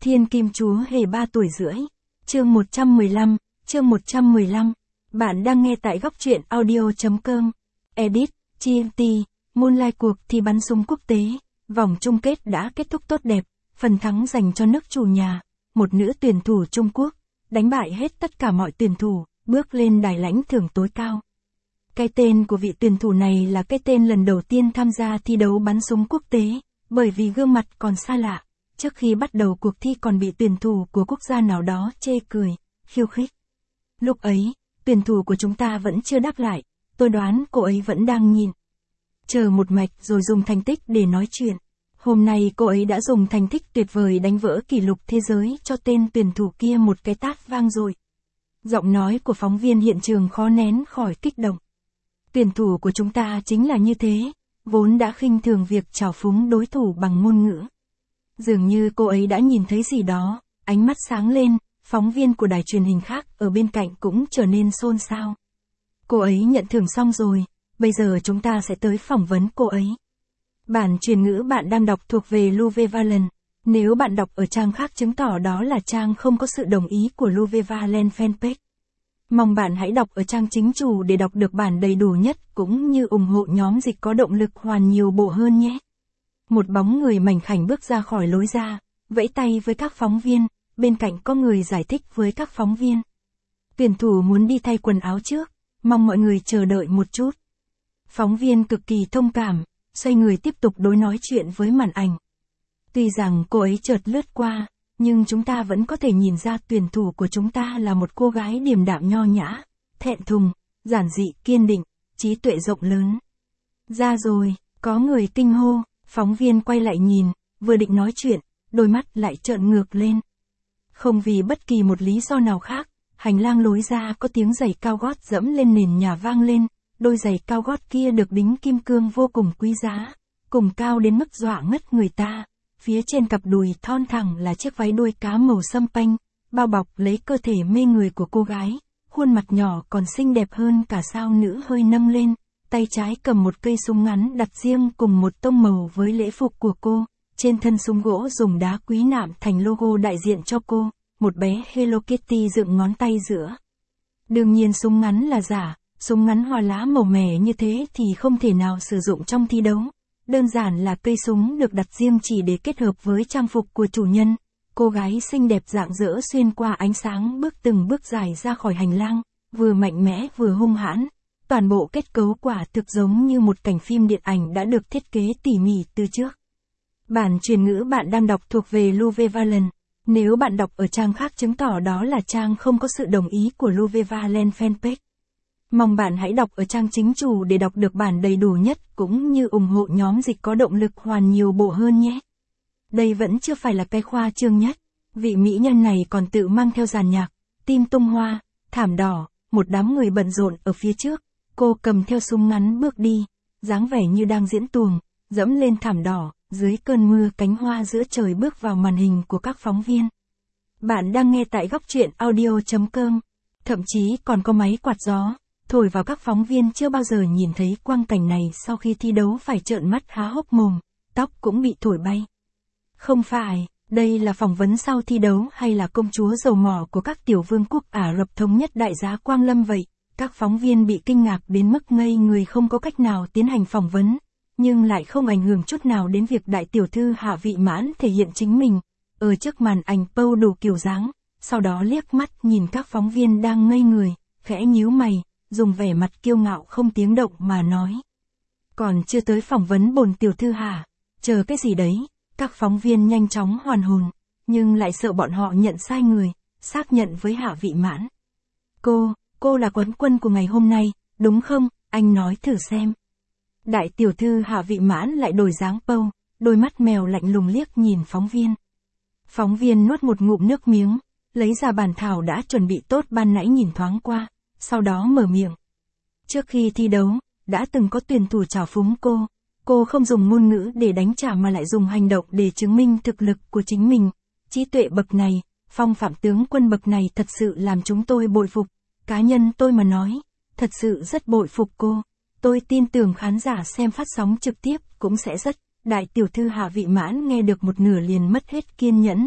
Thiên Kim Chúa Hề 3 tuổi rưỡi. Chương 115. Bạn đang nghe tại góc truyện audio.com. Edit, GMT, Moonlight cuộc thi bắn súng quốc tế. Vòng chung kết đã kết thúc tốt đẹp, phần thắng dành cho nước chủ nhà. Một nữ tuyển thủ Trung Quốc, đánh bại hết tất cả mọi tuyển thủ, bước lên đài lãnh thưởng tối cao. Cái tên của vị tuyển thủ này là cái tên lần đầu tiên tham gia thi đấu bắn súng quốc tế, bởi vì gương mặt còn xa lạ. Trước khi bắt đầu cuộc thi còn bị tuyển thủ của quốc gia nào đó chê cười, khiêu khích. Lúc ấy, tuyển thủ của chúng ta vẫn chưa đáp lại, tôi đoán cô ấy vẫn đang nhìn. Chờ một mạch rồi dùng thành tích để nói chuyện. Hôm nay cô ấy đã dùng thành tích tuyệt vời đánh vỡ kỷ lục thế giới cho tên tuyển thủ kia một cái tát vang dội. Giọng nói của phóng viên hiện trường khó nén khỏi kích động. Tuyển thủ của chúng ta chính là như thế, vốn đã khinh thường việc trào phúng đối thủ bằng ngôn ngữ. Dường như cô ấy đã nhìn thấy gì đó, ánh mắt sáng lên, phóng viên của đài truyền hình khác ở bên cạnh cũng trở nên xôn xao. Cô ấy nhận thưởng xong rồi, bây giờ chúng ta sẽ tới phỏng vấn cô ấy. Bản truyền ngữ bạn đang đọc thuộc về Luve Valen. Nếu bạn đọc ở trang khác chứng tỏ đó là trang không có sự đồng ý của Luve Valen fanpage. Mong bạn hãy đọc ở trang chính chủ để đọc được bản đầy đủ nhất cũng như ủng hộ nhóm dịch có động lực hoàn nhiều bộ hơn nhé. Một bóng người mảnh khảnh bước ra khỏi lối ra, vẫy tay với các phóng viên, bên cạnh có người giải thích với các phóng viên. Tuyển thủ muốn đi thay quần áo trước, mong mọi người chờ đợi một chút. Phóng viên cực kỳ thông cảm, xoay người tiếp tục đối nói chuyện với màn ảnh. Tuy rằng cô ấy chợt lướt qua, nhưng chúng ta vẫn có thể nhìn ra tuyển thủ của chúng ta là một cô gái điềm đạm nho nhã, thẹn thùng, giản dị, kiên định, trí tuệ rộng lớn. Ra rồi, có người kinh hô, phóng viên quay lại nhìn, vừa định nói chuyện, đôi mắt lại trợn ngược lên. Không vì bất kỳ một lý do nào khác, hành lang lối ra có tiếng giày cao gót dẫm lên nền nhà vang lên, đôi giày cao gót kia được đính kim cương vô cùng quý giá, cùng cao đến mức dọa ngất người ta. Phía trên cặp đùi thon thẳng là chiếc váy đuôi cá màu sâm panh, bao bọc lấy cơ thể mê người của cô gái, khuôn mặt nhỏ còn xinh đẹp hơn cả sao nữ hơi nâng lên, tay trái cầm một cây súng ngắn đặt riêng cùng một tông màu với lễ phục của cô, trên thân súng gỗ dùng đá quý nạm thành logo đại diện cho cô, một bé Hello Kitty dựng ngón tay giữa. Đương nhiên súng ngắn là giả, súng ngắn hoa lá màu mè như thế thì không thể nào sử dụng trong thi đấu. Đơn giản là cây súng được đặt riêng chỉ để kết hợp với trang phục của chủ nhân. Cô gái xinh đẹp rạng rỡ xuyên qua ánh sáng bước từng bước dài ra khỏi hành lang, vừa mạnh mẽ vừa hung hãn. Toàn bộ kết cấu quả thực giống như một cảnh phim điện ảnh đã được thiết kế tỉ mỉ từ trước. Bản truyền ngữ bạn đang đọc thuộc về Luve Valen. Nếu bạn đọc ở trang khác chứng tỏ đó là trang không có sự đồng ý của Luve Valen fanpage. Mong bạn hãy đọc ở trang chính chủ để đọc được bản đầy đủ nhất cũng như ủng hộ nhóm dịch có động lực hoàn nhiều bộ hơn nhé. Đây vẫn chưa phải là cái khoa trương nhất. Vị mỹ nhân này còn tự mang theo dàn nhạc, tim tung hoa, thảm đỏ, một đám người bận rộn ở phía trước. Cô cầm theo súng ngắn bước đi, dáng vẻ như đang diễn tuồng, dẫm lên thảm đỏ, dưới cơn mưa cánh hoa giữa trời bước vào màn hình của các phóng viên. Bạn đang nghe tại góc truyện audio.com. Thậm chí còn có máy quạt gió thổi vào các phóng viên chưa bao giờ nhìn thấy quang cảnh này sau khi thi đấu phải trợn mắt há hốc mồm, tóc cũng bị thổi bay. Không phải, đây là phỏng vấn sau thi đấu hay là công chúa dầu mỏ của các tiểu vương quốc Ả Rập Thống Nhất Đại Giá Quang Lâm vậy? Các phóng viên bị kinh ngạc đến mức ngây người không có cách nào tiến hành phỏng vấn, nhưng lại không ảnh hưởng chút nào đến việc đại tiểu thư Hạ Vị Mãn thể hiện chính mình, ở trước màn ảnh pâu đủ kiểu dáng, sau đó liếc mắt nhìn các phóng viên đang ngây người, khẽ nhíu mày, dùng vẻ mặt kiêu ngạo không tiếng động mà nói. Còn chưa tới phỏng vấn bổn tiểu thư hả? Chờ cái gì đấy? Các phóng viên nhanh chóng hoàn hồn, nhưng lại sợ bọn họ nhận sai người, xác nhận với Hạ Vị Mãn. Cô là quán quân của ngày hôm nay, đúng không? Anh nói thử xem. Đại tiểu thư Hạ Vị Mãn lại đổi dáng pâu, đôi mắt mèo lạnh lùng liếc nhìn phóng viên. Phóng viên nuốt một ngụm nước miếng, lấy ra bản thảo đã chuẩn bị tốt ban nãy nhìn thoáng qua. Sau đó mở miệng. Trước khi thi đấu, đã từng có tuyển thủ trào phúng cô không dùng ngôn ngữ để đánh trả mà lại dùng hành động để chứng minh thực lực của chính mình. Trí tuệ bậc này, phong phạm tướng quân bậc này thật sự làm chúng tôi bội phục. Cá nhân tôi mà nói, thật sự rất bội phục cô. Tôi tin tưởng khán giả xem phát sóng trực tiếp cũng sẽ rất. Đại tiểu thư Hạ Vị Mãn nghe được một nửa liền mất hết kiên nhẫn.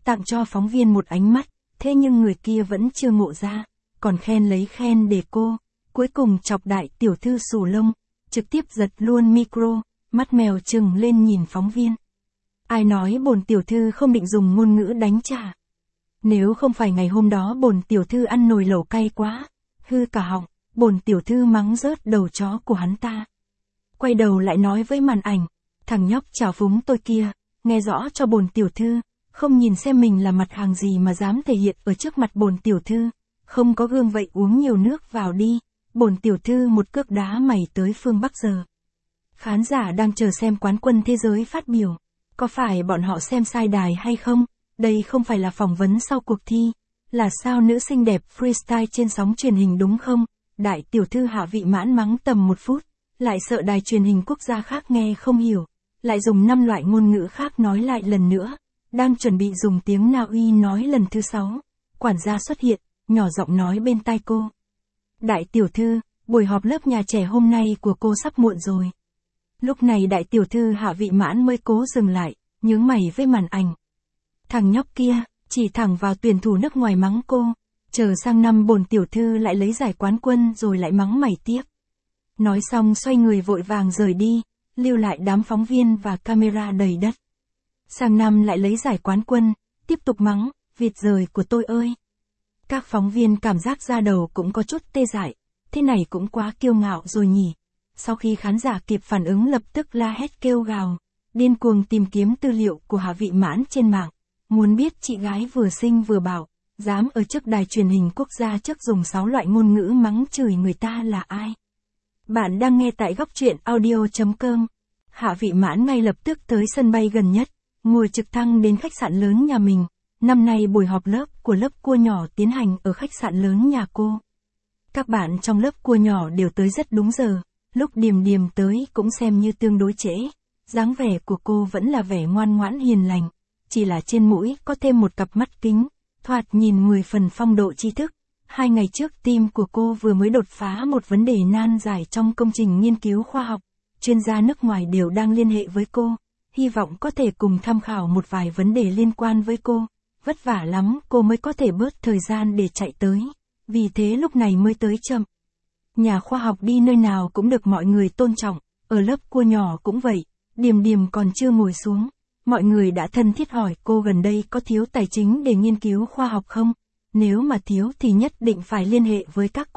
tặng cho phóng viên một ánh mắt, thế nhưng người kia vẫn chưa ngộ ra, còn khen lấy khen để cô, cuối cùng chọc đại tiểu thư xù lông, trực tiếp giật luôn micro, mắt mèo trừng lên nhìn phóng viên. Ai nói bổn tiểu thư không định dùng ngôn ngữ đánh trả. Nếu không phải ngày hôm đó bổn tiểu thư ăn nồi lẩu cay quá, hư cả họng, bổn tiểu thư mắng rớt đầu chó của hắn ta. Quay đầu lại nói với màn ảnh, thằng nhóc trào phúng tôi kia, nghe rõ cho bổn tiểu thư, không nhìn xem mình là mặt hàng gì mà dám thể hiện ở trước mặt bổn tiểu thư, không có gương vậy uống nhiều nước vào đi, bổn tiểu thư một cước đá mày tới phương Bắc giờ. Khán giả đang chờ xem quán quân thế giới phát biểu, có phải bọn họ xem sai đài hay không? Đây không phải là phỏng vấn sau cuộc thi, là sao nữ xinh đẹp freestyle trên sóng truyền hình đúng không? Đại tiểu thư Hạ Vị Mãn mắng tầm 1 phút, lại sợ đài truyền hình quốc gia khác nghe không hiểu, lại dùng 5 loại ngôn ngữ khác nói lại lần nữa, đang chuẩn bị dùng tiếng Na Uy nói lần thứ 6. Quản gia xuất hiện, nhỏ giọng nói bên tai cô. Đại tiểu thư, buổi họp lớp nhà trẻ hôm nay của cô sắp muộn rồi. Lúc này đại tiểu thư Hạ Vị Mãn mới cố dừng lại, nhướng mày với màn ảnh. Thằng nhóc kia, chỉ thẳng vào tuyển thủ nước ngoài mắng cô, chờ sang năm bổn tiểu thư lại lấy giải quán quân rồi lại mắng mày tiếp. Nói xong xoay người vội vàng rời đi, lưu lại đám phóng viên và camera đầy đất. Sang năm lại lấy giải quán quân, tiếp tục mắng, vịt rời của tôi ơi. Các phóng viên cảm giác da đầu cũng có chút tê dại, thế này cũng quá kiêu ngạo rồi nhỉ. Sau khi khán giả kịp phản ứng lập tức la hét kêu gào, điên cuồng tìm kiếm tư liệu của Hạ Vị Mãn trên mạng, muốn biết chị gái vừa sinh vừa bảo, dám ở trước đài truyền hình quốc gia trước dùng 6 loại ngôn ngữ mắng chửi người ta là ai. Bạn đang nghe tại góc truyện audio.com. Hạ Vị Mãn ngay lập tức tới sân bay gần nhất, ngồi trực thăng đến khách sạn lớn nhà mình. Năm nay buổi họp lớp của lớp cua nhỏ tiến hành ở khách sạn lớn nhà cô. Các bạn trong lớp cua nhỏ đều tới rất đúng giờ, lúc Điềm Điềm tới cũng xem như tương đối trễ. Dáng vẻ của cô vẫn là vẻ ngoan ngoãn hiền lành, chỉ là trên mũi có thêm một cặp mắt kính, thoạt nhìn 10 phần phong độ tri thức. 2 ngày trước team của cô vừa mới đột phá một vấn đề nan giải trong công trình nghiên cứu khoa học, chuyên gia nước ngoài đều đang liên hệ với cô, hy vọng có thể cùng tham khảo một vài vấn đề liên quan với cô. Vất vả lắm cô mới có thể bớt thời gian để chạy tới, vì thế lúc này mới tới chậm. Nhà khoa học đi nơi nào cũng được mọi người tôn trọng, ở lớp cua nhỏ cũng vậy, Điềm Điềm còn chưa ngồi xuống, mọi người đã thân thiết hỏi cô gần đây có thiếu tài chính để nghiên cứu khoa học không? Nếu mà thiếu thì nhất định phải liên hệ với các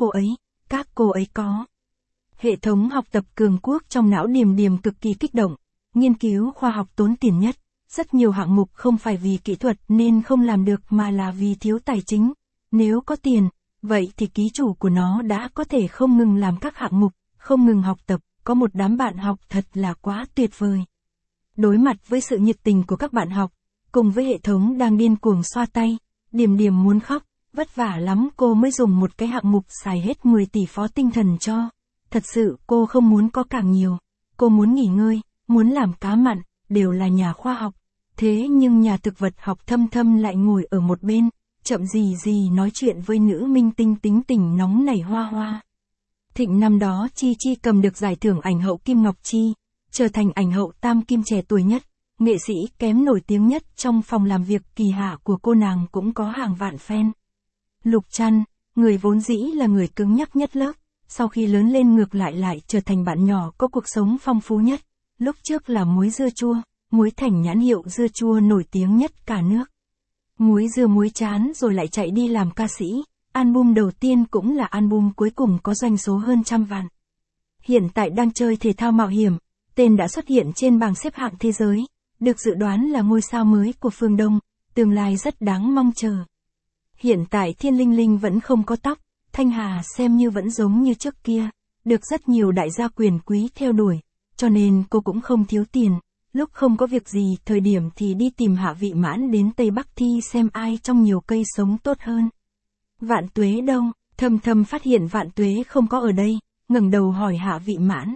cô ấy có. Hệ thống học tập cường quốc trong não Điềm Điềm cực kỳ kích động, nghiên cứu khoa học tốn tiền nhất. Rất nhiều hạng mục không phải vì kỹ thuật nên không làm được mà là vì thiếu tài chính. Nếu có tiền, vậy thì ký chủ của nó đã có thể không ngừng làm các hạng mục, không ngừng học tập, có một đám bạn học thật là quá tuyệt vời. Đối mặt với sự nhiệt tình của các bạn học, cùng với hệ thống đang điên cuồng xoa tay, Điềm Điềm muốn khóc, vất vả lắm cô mới dùng một cái hạng mục xài hết 10 tỷ phó tinh thần cho. Thật sự cô không muốn có càng nhiều, cô muốn nghỉ ngơi, muốn làm cá mặn, đều là nhà khoa học. Thế nhưng nhà thực vật học Thâm Thâm lại ngồi ở một bên, chậm gì nói chuyện với nữ minh tinh tính tình nóng nảy Hoa Hoa. Thịnh năm đó Chi Chi cầm được giải thưởng ảnh hậu Kim Ngọc Chi, trở thành ảnh hậu tam kim trẻ tuổi nhất, nghệ sĩ kém nổi tiếng nhất trong phòng làm việc kỳ hạ của cô nàng cũng có hàng vạn fan. Lục Trăn, người vốn dĩ là người cứng nhắc nhất lớp, sau khi lớn lên ngược lại trở thành bạn nhỏ có cuộc sống phong phú nhất, lúc trước là muối dưa chua. Muối Thành nhãn hiệu dưa chua nổi tiếng nhất cả nước. Muối dưa muối chán rồi lại chạy đi làm ca sĩ, album đầu tiên cũng là album cuối cùng có doanh số hơn 100 vạn. Hiện tại đang chơi thể thao mạo hiểm, tên đã xuất hiện trên bảng xếp hạng thế giới, được dự đoán là ngôi sao mới của phương Đông, tương lai rất đáng mong chờ. Hiện tại Thiên Linh Linh vẫn không có tóc, Thanh Hà xem như vẫn giống như trước kia, được rất nhiều đại gia quyền quý theo đuổi, cho nên cô cũng không thiếu tiền. Lúc không có việc gì thời điểm thì đi tìm Hạ Vị Mãn đến Tây Bắc thi xem ai trong nhiều cây sống tốt hơn. Vạn Tuế đâu? Thâm Thâm phát hiện Vạn Tuế không có ở đây, ngẩng đầu hỏi Hạ Vị Mãn.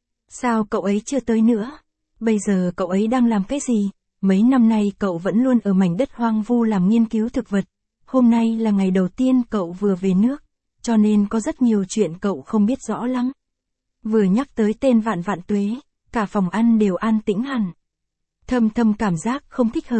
Sao cậu ấy chưa tới nữa? Bây giờ cậu ấy đang làm cái gì? Mấy năm nay cậu vẫn luôn ở mảnh đất hoang vu làm nghiên cứu thực vật. Hôm nay là ngày đầu tiên cậu vừa về nước, cho nên có rất nhiều chuyện cậu không biết rõ lắm. Vừa nhắc tới tên Vạn Tuế, cả phòng ăn đều an tĩnh hẳn. Thâm Thâm cảm giác không thích hợp,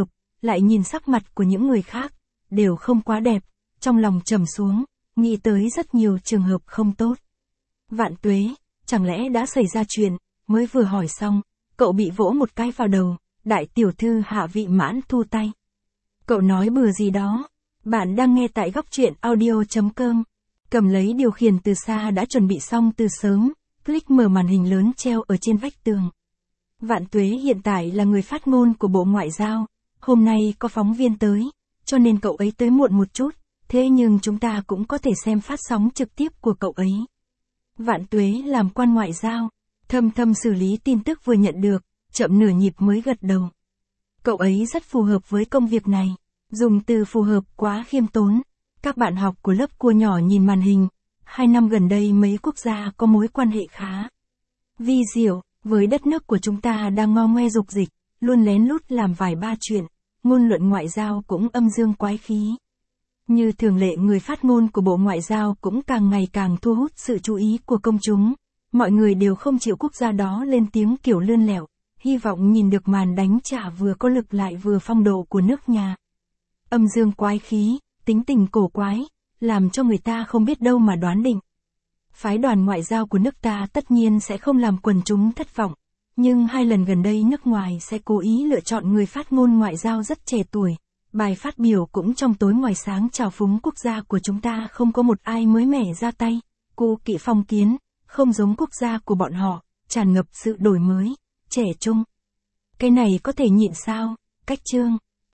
lại nhìn sắc mặt của những người khác, đều không quá đẹp, trong lòng trầm xuống, nghĩ tới rất nhiều trường hợp không tốt. Vạn Tuế, chẳng lẽ đã xảy ra chuyện, mới vừa hỏi xong, cậu bị vỗ một cái vào đầu, đại tiểu thư Hạ Vị Mãn thu tay. Cậu nói bừa gì đó, bạn đang nghe tại góc truyện audio.com. Cầm lấy điều khiển từ xa đã chuẩn bị xong từ sớm, click mở màn hình lớn treo ở trên vách tường. Vạn Tuế hiện tại là người phát ngôn của Bộ Ngoại giao, hôm nay có phóng viên tới, cho nên cậu ấy tới muộn một chút, thế nhưng chúng ta cũng có thể xem phát sóng trực tiếp của cậu ấy. Vạn Tuế làm quan ngoại giao, thâm thâm xử lý tin tức vừa nhận được, chậm nửa nhịp mới gật đầu. Cậu ấy rất phù hợp với công việc này, dùng từ phù hợp quá khiêm tốn. Các bạn học của lớp cua nhỏ nhìn màn hình, 2 năm gần đây mấy quốc gia có mối quan hệ khá vi diệu, với đất nước của chúng ta đang ngo ngoe dục dịch, luôn lén lút làm vài ba chuyện, ngôn luận ngoại giao cũng âm dương quái khí. Như thường lệ người phát ngôn của Bộ Ngoại giao cũng càng ngày càng thu hút sự chú ý của công chúng, mọi người đều không chịu quốc gia đó lên tiếng kiểu lươn lẹo, hy vọng nhìn được màn đánh trả vừa có lực lại vừa phong độ của nước nhà. Âm dương quái khí, tính tình cổ quái, làm cho người ta không biết đâu mà đoán định. Phái đoàn ngoại giao của nước ta tất nhiên sẽ không làm quần chúng thất vọng, nhưng 2 lần gần đây nước ngoài sẽ cố ý lựa chọn người phát ngôn ngoại giao rất trẻ tuổi. Bài phát biểu cũng trong tối ngoài sáng chào phúng quốc gia của chúng ta không có một ai mới mẻ ra tay, cô kỵ phong kiến, không giống quốc gia của bọn họ, tràn ngập sự đổi mới, trẻ trung. Cái này có thể nhịn sao, cách chương.